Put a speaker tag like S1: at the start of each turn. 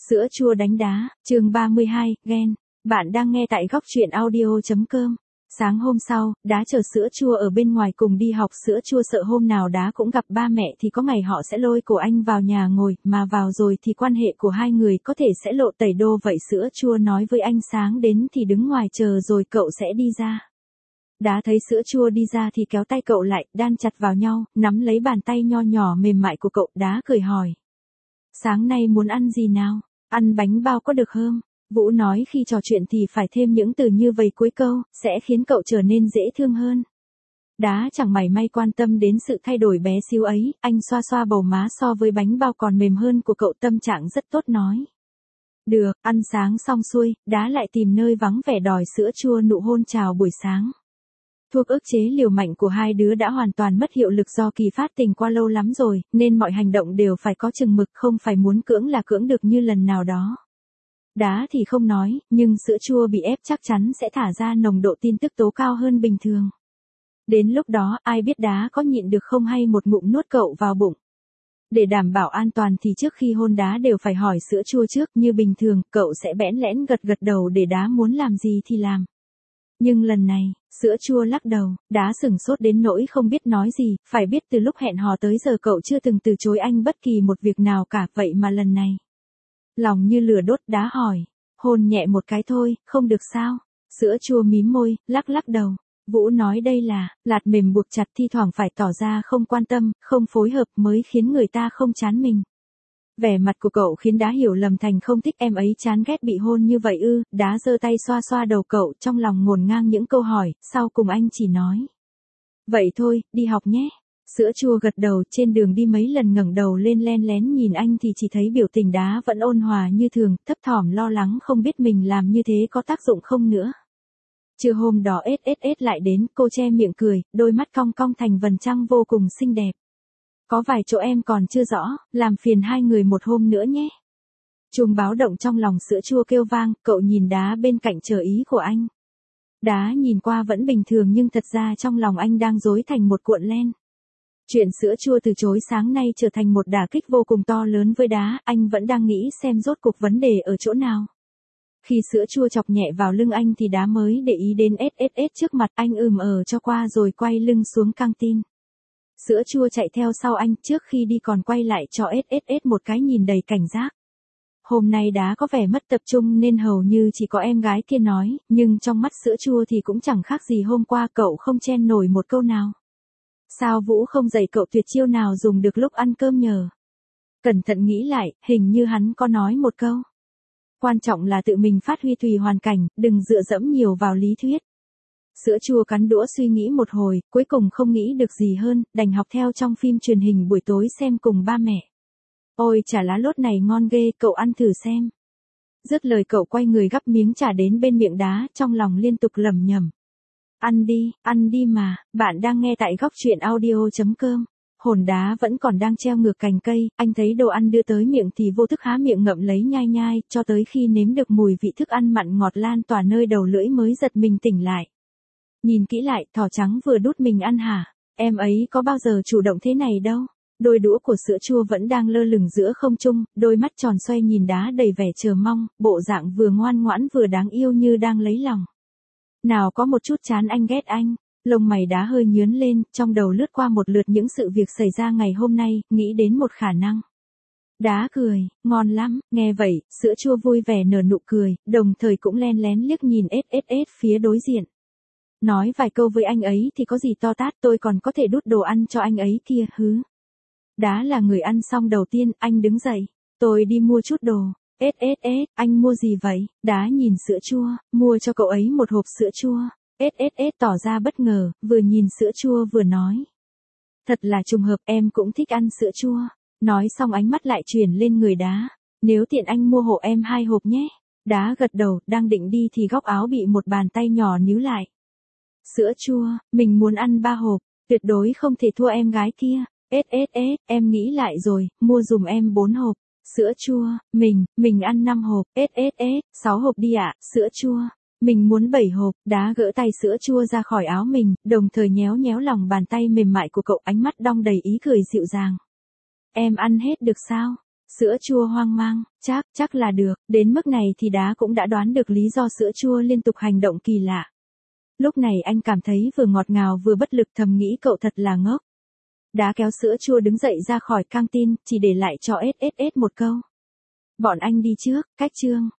S1: Sữa chua đánh đá, chương 32, ghen. Bạn đang nghe tại góc truyện audio.com. Sáng hôm sau, đá chờ sữa chua ở bên ngoài cùng đi học. Sữa chua sợ hôm nào đá cũng gặp ba mẹ thì có ngày họ sẽ lôi cổ anh vào nhà ngồi, mà vào rồi thì quan hệ của hai người có thể sẽ lộ tẩy đô. Vậy sữa chua nói với anh sáng đến thì đứng ngoài chờ rồi cậu sẽ đi ra. Đá thấy sữa chua đi ra thì kéo tay cậu lại, đan chặt vào nhau, nắm lấy bàn tay nho nhỏ mềm mại của cậu. Đá cười hỏi: sáng nay muốn ăn gì nào? Ăn bánh bao có được không? Vũ nói khi trò chuyện thì phải thêm những từ như vậy cuối câu, sẽ khiến cậu trở nên dễ thương hơn. Đá chẳng mảy may quan tâm đến sự thay đổi bé xíu ấy, anh xoa xoa bầu má so với bánh bao còn mềm hơn của cậu, tâm trạng rất tốt nói. Được, ăn sáng xong xuôi, Đá lại tìm nơi vắng vẻ đòi sữa chua nụ hôn chào buổi sáng. Thuốc ức chế liều mạnh của hai đứa đã hoàn toàn mất hiệu lực do kỳ phát tình qua lâu lắm rồi, nên mọi hành động đều phải có chừng mực, không phải muốn cưỡng là cưỡng được như lần nào đó. Đá thì không nói, nhưng sữa chua bị ép chắc chắn sẽ thả ra nồng độ tin tức tố cao hơn bình thường. Đến lúc đó, ai biết Đá có nhịn được không hay một ngụm nuốt cậu vào bụng. Để đảm bảo an toàn thì trước khi hôn Đá đều phải hỏi sữa chua trước, như bình thường, cậu sẽ bẽn lẽn gật gật đầu để Đá muốn làm gì thì làm. Nhưng lần này, sữa chua lắc đầu. Đá sửng sốt đến nỗi không biết nói gì, phải biết từ lúc hẹn hò tới giờ cậu chưa từng từ chối anh bất kỳ một việc nào cả, vậy mà lần này. Lòng như lửa đốt. Đá hỏi: hôn nhẹ một cái thôi, không được sao? Sữa chua mím môi, lắc lắc đầu. Vũ nói đây là, lạt mềm buộc chặt, thi thoảng phải tỏ ra không quan tâm, không phối hợp mới khiến người ta không chán mình. Vẻ mặt của cậu khiến Đá hiểu lầm thành không thích em ấy chán ghét bị hôn như vậy ư. Đá giơ tay xoa xoa đầu cậu, trong lòng ngổn ngang những câu hỏi, sau cùng anh chỉ nói: vậy thôi, đi học nhé. Sữa chua gật đầu, trên đường đi mấy lần ngẩng đầu lên len lén nhìn anh thì chỉ thấy biểu tình Đá vẫn ôn hòa như thường, thấp thỏm lo lắng không biết mình làm như thế có tác dụng không nữa. Trưa hôm đó SSS lại đến, cô che miệng cười, đôi mắt cong cong thành vầng trăng vô cùng xinh đẹp. Có vài chỗ em còn chưa rõ, làm phiền hai người một hôm nữa nhé. Chuông báo động trong lòng sữa chua kêu vang, cậu nhìn Đá bên cạnh chờ ý của anh. Đá nhìn qua vẫn bình thường nhưng thật ra trong lòng anh đang rối thành một cuộn len. Chuyện sữa chua từ chối sáng nay trở thành một đả kích vô cùng to lớn với Đá, anh vẫn đang nghĩ xem rốt cuộc vấn đề ở chỗ nào. Khi sữa chua chọc nhẹ vào lưng anh thì Đá mới để ý đến SSS trước mặt, anh cho qua rồi quay lưng xuống căng tin. Sữa chua chạy theo sau anh, trước khi đi còn quay lại cho SSS một cái nhìn đầy cảnh giác. Hôm nay Đá có vẻ mất tập trung nên hầu như chỉ có em gái kia nói, nhưng trong mắt sữa chua thì cũng chẳng khác gì hôm qua, cậu không chen nổi một câu nào. Sao Vũ không dạy cậu tuyệt chiêu nào dùng được lúc ăn cơm nhờ? Cẩn thận nghĩ lại, hình như hắn có nói một câu. Quan trọng là tự mình phát huy tùy hoàn cảnh, đừng dựa dẫm nhiều vào lý thuyết. Sữa chua cắn đũa suy nghĩ một hồi, cuối cùng không nghĩ được gì hơn, đành học theo trong phim truyền hình buổi tối xem cùng ba mẹ. Ôi chả lá lốt này ngon ghê, cậu ăn thử xem. Dứt lời cậu quay người gắp miếng chả đến bên miệng Đá, trong lòng liên tục lẩm nhẩm. Ăn đi mà, bạn đang nghe tại góc truyện audio.com. Hồn Đá vẫn còn đang treo ngược cành cây, anh thấy đồ ăn đưa tới miệng thì vô thức há miệng ngậm lấy nhai nhai, cho tới khi nếm được mùi vị thức ăn mặn ngọt lan tỏa nơi đầu lưỡi mới giật mình tỉnh lại. Nhìn kỹ lại, thỏ trắng vừa đút mình ăn hả? Em ấy có bao giờ chủ động thế này đâu. Đôi đũa của sữa chua vẫn đang lơ lửng giữa không trung, đôi mắt tròn xoay nhìn Đá đầy vẻ chờ mong, bộ dạng vừa ngoan ngoãn vừa đáng yêu như đang lấy lòng. Nào có một chút chán anh ghét anh. Lông mày Đá hơi nhướng lên, trong đầu lướt qua một lượt những sự việc xảy ra ngày hôm nay, nghĩ đến một khả năng. Đá cười: ngon lắm. Nghe vậy, sữa chua vui vẻ nở nụ cười, đồng thời cũng len lén liếc nhìn SSS phía đối diện. Nói vài câu với anh ấy thì có gì to tát, tôi còn có thể đút đồ ăn cho anh ấy kia hứ. Đá là người ăn xong đầu tiên, anh đứng dậy. Tôi đi mua chút đồ. SSS, anh mua gì vậy? Đá nhìn sữa chua, mua cho cậu ấy một hộp sữa chua. SSS tỏ ra bất ngờ, vừa nhìn sữa chua vừa nói. Thật là trùng hợp, em cũng thích ăn sữa chua. Nói xong ánh mắt lại chuyển lên người Đá. Nếu tiện anh mua hộ em 2 hộp nhé. Đá gật đầu, đang định đi thì góc áo bị một bàn tay nhỏ níu lại. Sữa chua, mình muốn ăn 3 hộp, tuyệt đối không thể thua em gái kia. SSS, em nghĩ lại rồi, mua dùm em 4 hộp. Sữa chua, mình ăn 5 hộp. SSS, 6 hộp đi ạ. Sữa chua, mình muốn 7 hộp. Đá gỡ tay sữa chua ra khỏi áo mình, đồng thời nhéo nhéo lòng bàn tay mềm mại của cậu, ánh mắt đong đầy ý cười dịu dàng. Em ăn hết được sao? Sữa chua hoang mang, chắc là được, đến mức này thì đá cũng đã đoán được lý do sữa chua liên tục hành động kỳ lạ. Lúc này anh cảm thấy vừa ngọt ngào vừa bất lực, thầm nghĩ cậu thật là ngốc. Đá kéo sữa chua đứng dậy ra khỏi căng tin, chỉ để lại cho SSS một câu. Bọn anh đi trước, cách chương.